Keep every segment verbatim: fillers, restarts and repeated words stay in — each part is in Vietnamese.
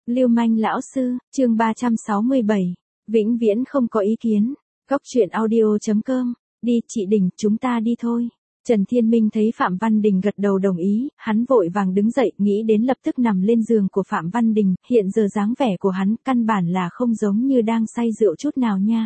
Lưu manh lão sư, chương ba trăm sáu mươi bảy. Vĩnh viễn không có ý kiến. Góc truyện audio chấm com. Đi chị Đình, chúng ta đi thôi. Trần Thiên Minh thấy Phạm Văn Đình gật đầu đồng ý, hắn vội vàng đứng dậy, nghĩ đến lập tức nằm lên giường của Phạm Văn Đình, hiện giờ dáng vẻ của hắn căn bản là không giống như đang say rượu chút nào nha.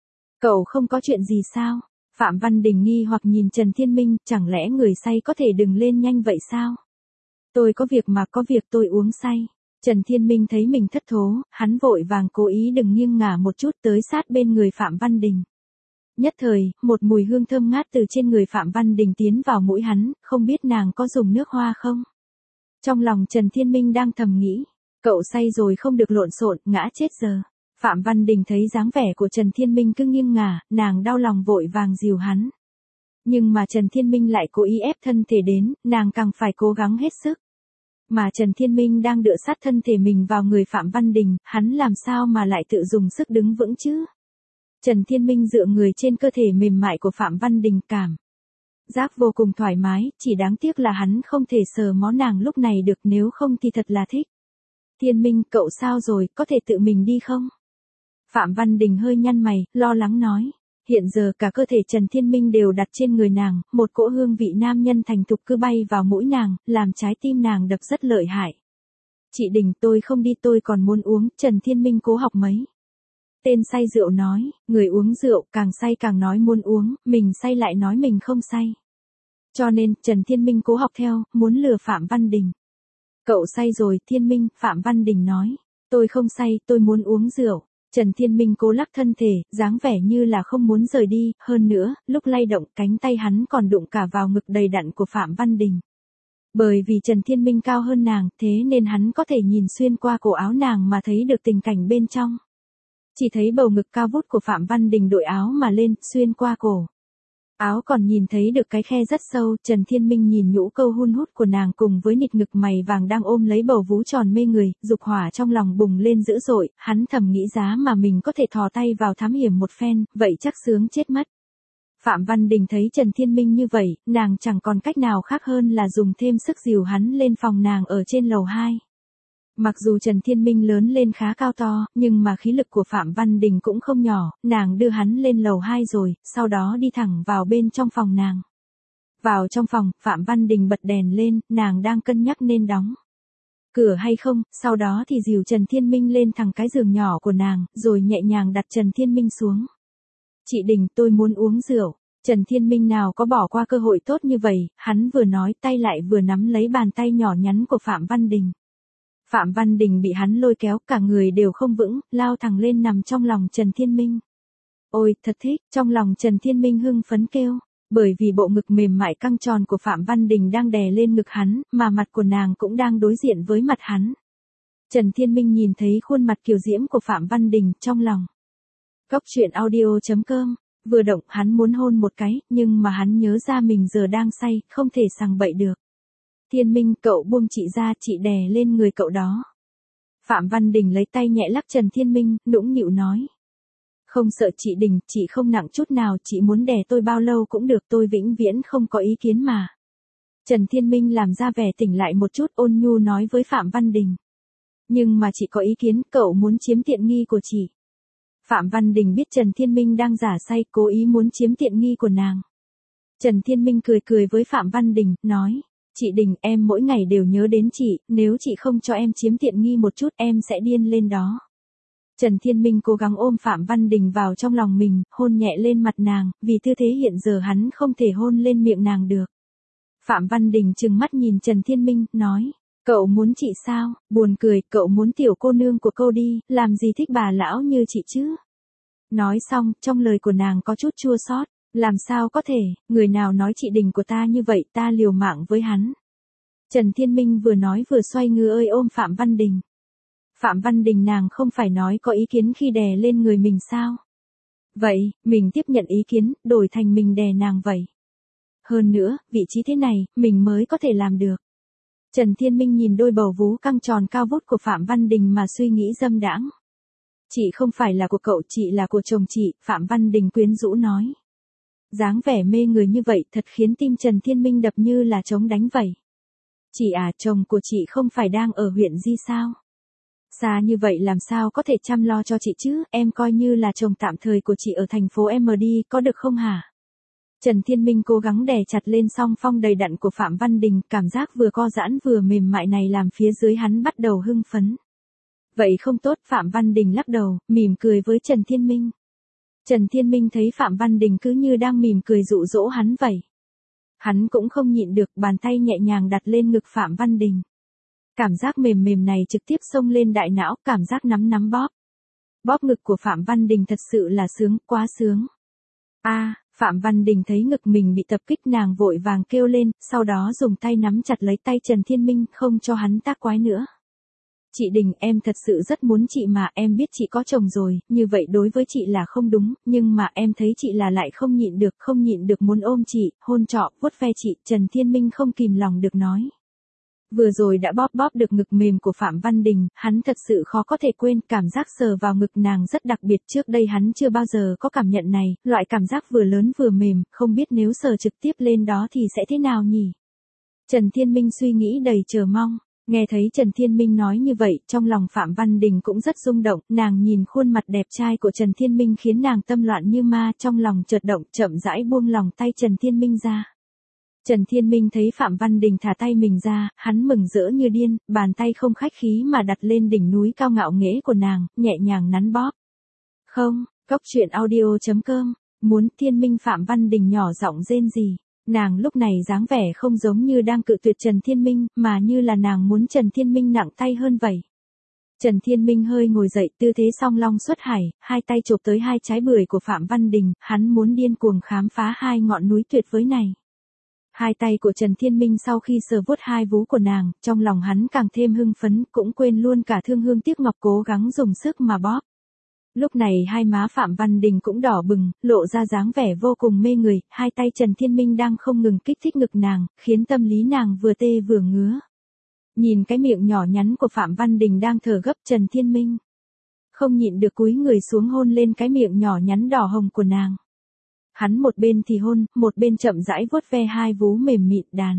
Cậu không có chuyện gì sao? Phạm Văn Đình nghi hoặc nhìn Trần Thiên Minh, chẳng lẽ người say có thể đừng lên nhanh vậy sao? Tôi có việc mà có việc tôi uống say. Trần Thiên Minh thấy mình thất thố, hắn vội vàng cố ý đừng nghiêng ngả một chút tới sát bên người Phạm Văn Đình. Nhất thời, một mùi hương thơm ngát từ trên người Phạm Văn Đình tiến vào mũi hắn, không biết nàng có dùng nước hoa không? Trong lòng Trần Thiên Minh đang thầm nghĩ, cậu say rồi không được lộn xộn, ngã chết giờ. Phạm Văn Đình thấy dáng vẻ của Trần Thiên Minh cứ nghiêng ngả, nàng đau lòng vội vàng dìu hắn. Nhưng mà Trần Thiên Minh lại cố ý ép thân thể đến, nàng càng phải cố gắng hết sức. Mà Trần Thiên Minh đang dựa sát thân thể mình vào người Phạm Văn Đình, hắn làm sao mà lại tự dùng sức đứng vững chứ? Trần Thiên Minh dựa người trên cơ thể mềm mại của Phạm Văn Đình cảm giác vô cùng thoải mái, chỉ đáng tiếc là hắn không thể sờ mó nàng lúc này được, nếu không thì thật là thích. Thiên Minh, cậu sao rồi, có thể tự mình đi không? Phạm Văn Đình hơi nhăn mày, lo lắng nói. Hiện giờ cả cơ thể Trần Thiên Minh đều đặt trên người nàng, một cỗ hương vị nam nhân thành thục cứ bay vào mũi nàng, làm trái tim nàng đập rất lợi hại. Chị Đình, tôi không đi, tôi còn muốn uống. Trần Thiên Minh cố học mấy. Tên say rượu nói, người uống rượu càng say càng nói muốn uống, mình say lại nói mình không say. Cho nên, Trần Thiên Minh cố học theo, muốn lừa Phạm Văn Đình. Cậu say rồi, Thiên Minh, Phạm Văn Đình nói. Tôi không say, tôi muốn uống rượu. Trần Thiên Minh cố lắc thân thể, dáng vẻ như là không muốn rời đi, hơn nữa, lúc lay động cánh tay hắn còn đụng cả vào ngực đầy đặn của Phạm Văn Đình. Bởi vì Trần Thiên Minh cao hơn nàng, thế nên hắn có thể nhìn xuyên qua cổ áo nàng mà thấy được tình cảnh bên trong. Chỉ thấy bầu ngực cao vút của Phạm Văn Đình đội áo mà lên, xuyên qua cổ áo còn nhìn thấy được cái khe rất sâu. Trần Thiên Minh nhìn nhũ câu hun hút của nàng cùng với nịt ngực mày vàng đang ôm lấy bầu vú tròn mê người, dục hỏa trong lòng bùng lên dữ dội, hắn thầm nghĩ giá mà mình có thể thò tay vào thám hiểm một phen, vậy chắc sướng chết mất. Phạm Văn Đình thấy Trần Thiên Minh như vậy, nàng chẳng còn cách nào khác hơn là dùng thêm sức dìu hắn lên phòng nàng ở trên lầu hai. Mặc dù Trần Thiên Minh lớn lên khá cao to, nhưng mà khí lực của Phạm Văn Đình cũng không nhỏ, nàng đưa hắn lên lầu hai rồi, sau đó đi thẳng vào bên trong phòng nàng. Vào trong phòng, Phạm Văn Đình bật đèn lên, nàng đang cân nhắc nên đóng cửa hay không, sau đó thì dìu Trần Thiên Minh lên thẳng cái giường nhỏ của nàng, rồi nhẹ nhàng đặt Trần Thiên Minh xuống. Chị Đình, tôi muốn uống rượu. Trần Thiên Minh nào có bỏ qua cơ hội tốt như vậy, hắn vừa nói tay lại vừa nắm lấy bàn tay nhỏ nhắn của Phạm Văn Đình. Phạm Văn Đình bị hắn lôi kéo, cả người đều không vững, lao thẳng lên nằm trong lòng Trần Thiên Minh. Ôi, thật thích, trong lòng Trần Thiên Minh hưng phấn kêu, bởi vì bộ ngực mềm mại căng tròn của Phạm Văn Đình đang đè lên ngực hắn, mà mặt của nàng cũng đang đối diện với mặt hắn. Trần Thiên Minh nhìn thấy khuôn mặt kiều diễm của Phạm Văn Đình, trong lòng. Góc truyện audio chấm com, vừa động hắn muốn hôn một cái, nhưng mà hắn nhớ ra mình giờ đang say, không thể sằng bậy được. Thiên Minh, cậu buông chị ra, chị đè lên người cậu đó. Phạm Văn Đình lấy tay nhẹ lắc Trần Thiên Minh, nũng nịu nói. Không sợ chị Đình, chị không nặng chút nào, chị muốn đè tôi bao lâu cũng được, tôi vĩnh viễn không có ý kiến mà. Trần Thiên Minh làm ra vẻ tỉnh lại một chút, ôn nhu nói với Phạm Văn Đình. Nhưng mà chị có ý kiến, cậu muốn chiếm tiện nghi của chị. Phạm Văn Đình biết Trần Thiên Minh đang giả say, cố ý muốn chiếm tiện nghi của nàng. Trần Thiên Minh cười cười với Phạm Văn Đình, nói. Chị Đình, em mỗi ngày đều nhớ đến chị, nếu chị không cho em chiếm tiện nghi một chút em sẽ điên lên đó. Trần Thiên Minh cố gắng ôm Phạm Văn Đình vào trong lòng mình, hôn nhẹ lên mặt nàng, vì tư thế hiện giờ hắn không thể hôn lên miệng nàng được. Phạm Văn Đình trừng mắt nhìn Trần Thiên Minh, nói, cậu muốn chị sao, buồn cười, cậu muốn tiểu cô nương của cô đi, làm gì thích bà lão như chị chứ. Nói xong, trong lời của nàng có chút chua xót. Làm sao có thể, người nào nói chị Đình của ta như vậy, ta liều mạng với hắn. Trần Thiên Minh vừa nói vừa xoay người ơi ôm Phạm Văn Đình. Phạm Văn Đình nàng không phải nói có ý kiến khi đè lên người mình sao? Vậy, mình tiếp nhận ý kiến, đổi thành mình đè nàng vậy. Hơn nữa, vị trí thế này, mình mới có thể làm được. Trần Thiên Minh nhìn đôi bầu vú căng tròn cao vút của Phạm Văn Đình mà suy nghĩ dâm đãng. Chị không phải là của cậu, chị là của chồng chị, Phạm Văn Đình quyến rũ nói. Dáng vẻ mê người như vậy thật khiến tim Trần Thiên Minh đập như là trống đánh vậy. Chị à, chồng của chị không phải đang ở huyện Di sao? Xa như vậy làm sao có thể chăm lo cho chị chứ, em coi như là chồng tạm thời của chị ở thành phố M đi, có được không hả? Trần Thiên Minh cố gắng đè chặt lên song phong đầy đặn của Phạm Văn Đình, cảm giác vừa co giãn vừa mềm mại này làm phía dưới hắn bắt đầu hưng phấn. Vậy không tốt, Phạm Văn Đình lắc đầu, mỉm cười với Trần Thiên Minh. Trần Thiên Minh thấy Phạm Văn Đình cứ như đang mỉm cười dụ dỗ hắn vậy. Hắn cũng không nhịn được, bàn tay nhẹ nhàng đặt lên ngực Phạm Văn Đình. Cảm giác mềm mềm này trực tiếp xông lên đại não, cảm giác nắm nắm bóp. Bóp ngực của Phạm Văn Đình thật sự là sướng, quá sướng. A, à, Phạm Văn Đình thấy ngực mình bị tập kích, nàng vội vàng kêu lên, sau đó dùng tay nắm chặt lấy tay Trần Thiên Minh, không cho hắn tác quái nữa. Chị Đình, em thật sự rất muốn chị mà, em biết chị có chồng rồi, như vậy đối với chị là không đúng, nhưng mà em thấy chị là lại không nhịn được, không nhịn được muốn ôm chị, hôn trọ, vuốt ve chị, Trần Thiên Minh không kìm lòng được nói. Vừa rồi đã bóp bóp được ngực mềm của Phạm Văn Đình, hắn thật sự khó có thể quên, cảm giác sờ vào ngực nàng rất đặc biệt, trước đây hắn chưa bao giờ có cảm nhận này, loại cảm giác vừa lớn vừa mềm, không biết nếu sờ trực tiếp lên đó thì sẽ thế nào nhỉ? Trần Thiên Minh suy nghĩ đầy chờ mong, nghe thấy Trần Thiên Minh nói như vậy, trong lòng Phạm Văn Đình cũng rất rung động, nàng nhìn khuôn mặt đẹp trai của Trần Thiên Minh khiến nàng tâm loạn như ma, trong lòng chợt động, chậm rãi buông lòng tay Trần Thiên Minh ra. Trần Thiên Minh thấy Phạm Văn Đình thả tay mình ra, hắn mừng rỡ như điên, bàn tay không khách khí mà đặt lên đỉnh núi cao ngạo nghễ của nàng, nhẹ nhàng nắn bóp. Không, cốc truyện audio chấm com, muốn Thiên Minh Phạm Văn Đình nhỏ giọng rên rỉ. Nàng lúc này dáng vẻ không giống như đang cự tuyệt Trần Thiên Minh, mà như là nàng muốn Trần Thiên Minh nặng tay hơn vậy. Trần Thiên Minh hơi ngồi dậy, tư thế song long xuất hải, hai tay chộp tới hai trái bưởi của Phạm Văn Đình, hắn muốn điên cuồng khám phá hai ngọn núi tuyệt vời này. Hai tay của Trần Thiên Minh sau khi sờ vuốt hai vú của nàng, trong lòng hắn càng thêm hưng phấn, cũng quên luôn cả thương hương tiếc ngọc, cố gắng dùng sức mà bóp. Lúc này hai má Phạm Văn Đình cũng đỏ bừng, lộ ra dáng vẻ vô cùng mê người, hai tay Trần Thiên Minh đang không ngừng kích thích ngực nàng, khiến tâm lý nàng vừa tê vừa ngứa. Nhìn cái miệng nhỏ nhắn của Phạm Văn Đình đang thở gấp, Trần Thiên Minh không nhịn được cúi người xuống hôn lên cái miệng nhỏ nhắn đỏ hồng của nàng. Hắn một bên thì hôn, một bên chậm rãi vuốt ve hai vú mềm mịn đàn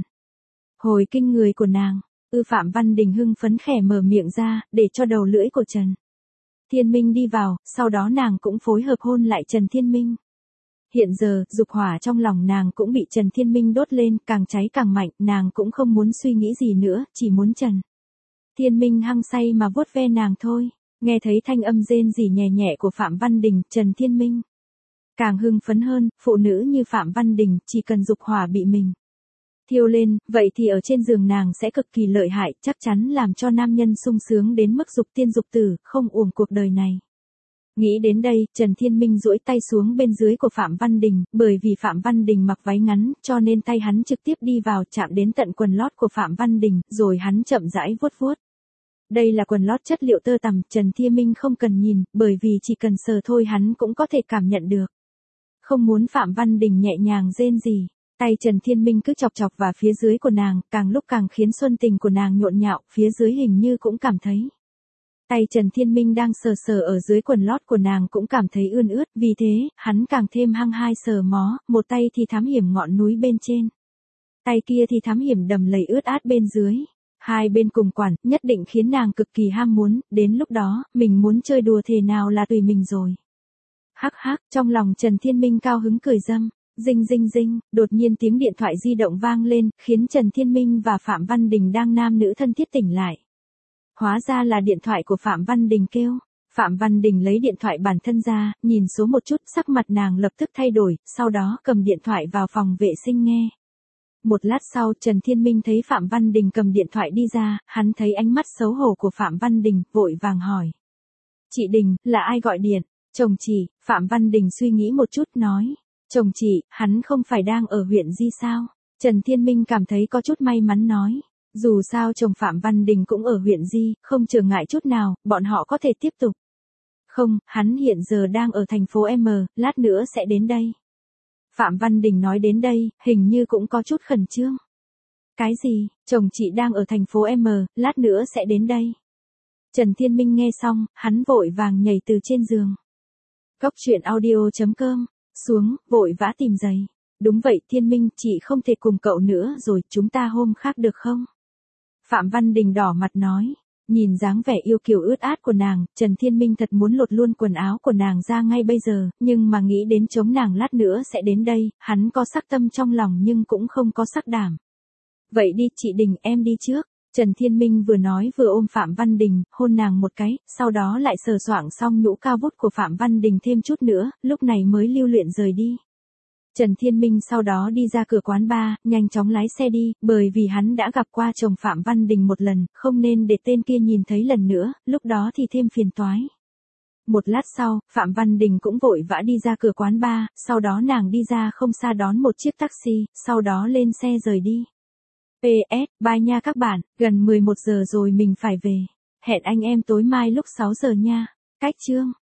hồi kinh người của nàng. Ư Phạm Văn Đình hưng phấn khẽ mở miệng ra, để cho đầu lưỡi của Trần Thiên Minh đi vào, sau đó nàng cũng phối hợp hôn lại Trần Thiên Minh. Hiện giờ, dục hỏa trong lòng nàng cũng bị Trần Thiên Minh đốt lên, càng cháy càng mạnh, nàng cũng không muốn suy nghĩ gì nữa, chỉ muốn Trần Thiên Minh hăng say mà vuốt ve nàng thôi. Nghe thấy thanh âm rên rỉ nhẹ nhẹ của Phạm Văn Đình, Trần Thiên Minh càng hưng phấn hơn, phụ nữ như Phạm Văn Đình, chỉ cần dục hỏa bị mình thiêu lên, vậy thì ở trên giường nàng sẽ cực kỳ lợi hại, chắc chắn làm cho nam nhân sung sướng đến mức dục tiên dục tử, không uổng cuộc đời này. Nghĩ đến đây, Trần Thiên Minh duỗi tay xuống bên dưới của Phạm Văn Đình, bởi vì Phạm Văn Đình mặc váy ngắn, cho nên tay hắn trực tiếp đi vào chạm đến tận quần lót của Phạm Văn Đình, rồi hắn chậm rãi vuốt vuốt. Đây là quần lót chất liệu tơ tằm, Trần Thiên Minh không cần nhìn, bởi vì chỉ cần sờ thôi hắn cũng có thể cảm nhận được. Không muốn Phạm Văn Đình nhẹ nhàng rên rỉ, tay Trần Thiên Minh cứ chọc chọc vào phía dưới của nàng, càng lúc càng khiến xuân tình của nàng nhộn nhạo, phía dưới hình như cũng cảm thấy. Tay Trần Thiên Minh đang sờ sờ ở dưới quần lót của nàng cũng cảm thấy ươn ướt, vì thế, hắn càng thêm hăng hai sờ mó, một tay thì thám hiểm ngọn núi bên trên. Tay kia thì thám hiểm đầm lầy ướt át bên dưới. Hai bên cùng quản, nhất định khiến nàng cực kỳ ham muốn, đến lúc đó, mình muốn chơi đùa thế nào là tùy mình rồi. Hắc hắc, trong lòng Trần Thiên Minh cao hứng cười râm, dinh dinh dinh, đột nhiên tiếng điện thoại di động vang lên, khiến Trần Thiên Minh và Phạm Văn Đình đang nam nữ thân thiết tỉnh lại. Hóa ra là điện thoại của Phạm Văn Đình kêu. Phạm Văn Đình lấy điện thoại bản thân ra, nhìn số một chút, sắc mặt nàng lập tức thay đổi, sau đó cầm điện thoại vào phòng vệ sinh nghe. Một lát sau, Trần Thiên Minh thấy Phạm Văn Đình cầm điện thoại đi ra, hắn thấy ánh mắt xấu hổ của Phạm Văn Đình, vội vàng hỏi. Chị Đình, là ai gọi điện? Chồng chị. Phạm Văn Đình suy nghĩ một chút nói. Chồng chị, hắn không phải đang ở huyện Di sao? Trần Thiên Minh cảm thấy có chút may mắn nói. Dù sao chồng Phạm Văn Đình cũng ở huyện Di, không trở ngại chút nào, bọn họ có thể tiếp tục. Không, hắn hiện giờ đang ở thành phố M, lát nữa sẽ đến đây. Phạm Văn Đình nói đến đây, hình như cũng có chút khẩn trương. Cái gì, chồng chị đang ở thành phố M, lát nữa sẽ đến đây. Trần Thiên Minh nghe xong, hắn vội vàng nhảy từ trên giường. Cốc truyện audio chấm com, xuống, vội vã tìm giày. Đúng vậy Thiên Minh, chị không thể cùng cậu nữa rồi, chúng ta hôm khác được không? Phạm Văn Đình đỏ mặt nói. Nhìn dáng vẻ yêu kiều ướt át của nàng, Trần Thiên Minh thật muốn lột luôn quần áo của nàng ra ngay bây giờ, nhưng mà nghĩ đến chống nàng lát nữa sẽ đến đây, hắn có sắc tâm trong lòng nhưng cũng không có sắc đảm. Vậy đi chị Đình, em đi trước. Trần Thiên Minh vừa nói vừa ôm Phạm Văn Đình, hôn nàng một cái, sau đó lại sờ soạng xong nhũ cao vút của Phạm Văn Đình thêm chút nữa, lúc này mới lưu luyện rời đi. Trần Thiên Minh sau đó đi ra cửa quán bar, nhanh chóng lái xe đi, bởi vì hắn đã gặp qua chồng Phạm Văn Đình một lần, không nên để tên kia nhìn thấy lần nữa, lúc đó thì thêm phiền toái. Một lát sau, Phạm Văn Đình cũng vội vã đi ra cửa quán bar, sau đó nàng đi ra không xa đón một chiếc taxi, sau đó lên xe rời đi. pê ét, bye nha các bạn, gần mười một giờ rồi mình phải về. Hẹn anh em tối mai lúc sáu giờ nha. Cách chương